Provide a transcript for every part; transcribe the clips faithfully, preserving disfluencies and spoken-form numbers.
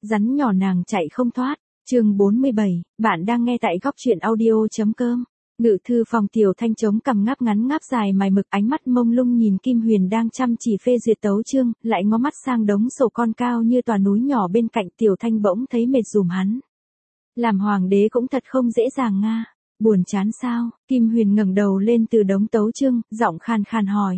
Rắn nhỏ nàng chạy không thoát. Chương bốn mươi bảy, bạn đang nghe tại góc truyện audio chấm com. Ngự thư phòng Tiểu Thanh chống cằm ngáp ngắn ngáp dài mày mực, ánh mắt mông lung nhìn Kim Huyền đang chăm chỉ phê duyệt tấu chương, lại ngó mắt sang đống sổ con cao như tòa núi nhỏ bên cạnh. Tiểu Thanh bỗng thấy mệt dùm hắn. Làm hoàng đế cũng thật không dễ dàng nga. Buồn chán sao? Kim Huyền ngẩng đầu lên từ đống tấu chương, giọng khan khan hỏi.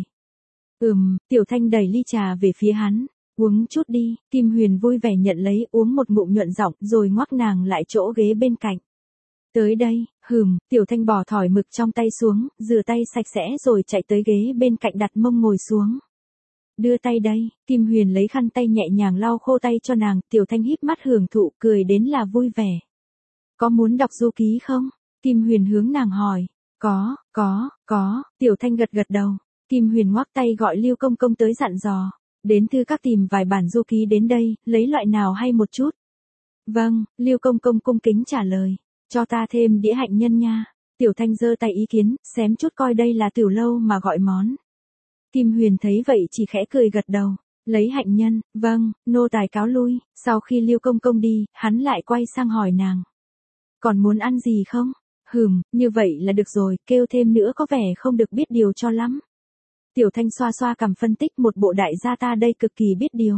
Ừm, Tiểu Thanh đẩy ly trà về phía hắn. Uống chút đi. Kim Huyền vui vẻ nhận lấy, uống một ngụm nhuận giọng, rồi ngoắc nàng lại chỗ ghế bên cạnh. Tới đây. Hừm. Tiểu Thanh bỏ thỏi mực trong tay xuống, rửa tay sạch sẽ rồi chạy tới ghế bên cạnh đặt mông ngồi xuống. Đưa tay đây. Kim Huyền lấy khăn tay nhẹ nhàng lau khô tay cho nàng. Tiểu Thanh híp mắt hưởng thụ, cười đến là vui vẻ. Có muốn đọc du ký không? Kim Huyền hướng nàng hỏi. Có, có, có. Tiểu Thanh gật gật đầu. Kim Huyền ngoắc tay gọi Lưu Công Công tới dặn dò. Đến thư các tìm vài bản du ký đến đây, lấy loại nào hay một chút. Vâng. Lưu Công Công cung kính trả lời. Cho ta thêm đĩa hạnh nhân nha. Tiểu Thanh giơ tay ý kiến, xém chút coi đây là tiểu lâu mà gọi món. Kim Huyền thấy vậy chỉ khẽ cười gật đầu. Lấy hạnh nhân. Vâng. Nô tài cáo lui. Sau khi Lưu Công Công đi, hắn lại quay sang hỏi nàng. Còn muốn ăn gì không? Hừm, như vậy là được rồi, kêu thêm nữa có vẻ không được biết điều cho lắm. Tiểu Thanh xoa xoa cằm phân tích, một bộ đại gia ta đây cực kỳ biết điều.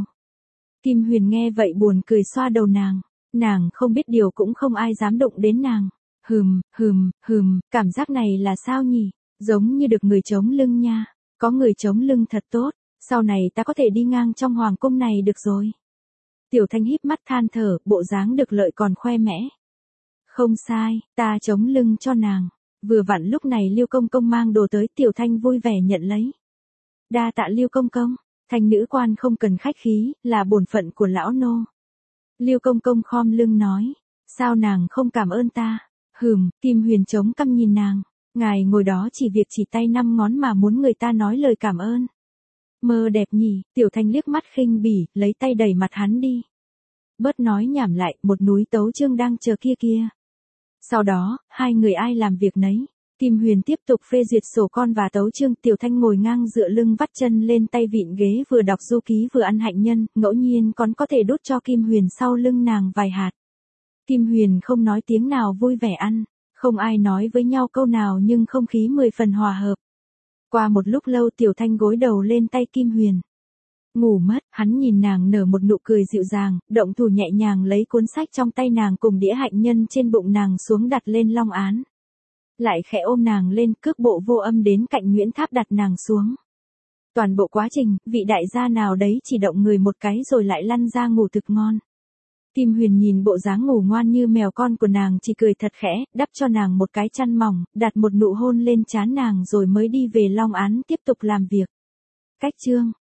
Kim Huyền nghe vậy buồn cười xoa đầu nàng. Nàng không biết điều cũng không ai dám đụng đến nàng. Hừm, hừm, hừm, cảm giác này là sao nhỉ? Giống như được người chống lưng nha. Có người chống lưng thật tốt. Sau này ta có thể đi ngang trong hoàng cung này được rồi. Tiểu Thanh híp mắt than thở, bộ dáng được lợi còn khoe mẽ. Không sai, ta chống lưng cho nàng. Vừa vặn lúc này Lưu Công Công mang đồ tới, Tiểu Thanh vui vẻ nhận lấy. Đa tạ Lưu Công Công. Thanh nữ quan không cần khách khí, là bổn phận của lão nô. Lưu Công Công khom lưng nói. Sao nàng không cảm ơn ta? Hừm. Kim Huyền chống cằm nhìn nàng. Ngài ngồi đó chỉ việc chỉ tay năm ngón mà muốn người ta nói lời cảm ơn. Mơ đẹp nhỉ? Tiểu Thanh liếc mắt khinh bỉ, lấy tay đẩy mặt hắn đi. Bớt nói nhảm lại, một núi tấu chương đang chờ kia kia. Sau đó, hai người ai làm việc nấy. Kim Huyền tiếp tục phê duyệt sổ con và tấu chương. Tiểu Thanh ngồi ngang dựa lưng vắt chân lên tay vịn ghế, vừa đọc du ký vừa ăn hạnh nhân, ngẫu nhiên còn có thể đút cho Kim Huyền sau lưng nàng vài hạt. Kim Huyền không nói tiếng nào, vui vẻ ăn. Không ai nói với nhau câu nào nhưng không khí mười phần hòa hợp. Qua một lúc lâu Tiểu Thanh gối đầu lên tay Kim Huyền. Ngủ mất. Hắn nhìn nàng nở một nụ cười dịu dàng, động thủ nhẹ nhàng lấy cuốn sách trong tay nàng cùng đĩa hạnh nhân trên bụng nàng xuống đặt lên long án. Lại khẽ ôm nàng lên, cước bộ vô âm đến cạnh Nguyễn Tháp đặt nàng xuống. Toàn bộ quá trình, vị đại gia nào đấy chỉ động người một cái rồi lại lăn ra ngủ thực ngon. Kim Huyền nhìn bộ dáng ngủ ngoan như mèo con của nàng chỉ cười thật khẽ, đắp cho nàng một cái chăn mỏng, đặt một nụ hôn lên trán nàng rồi mới đi về long án tiếp tục làm việc. Cách chương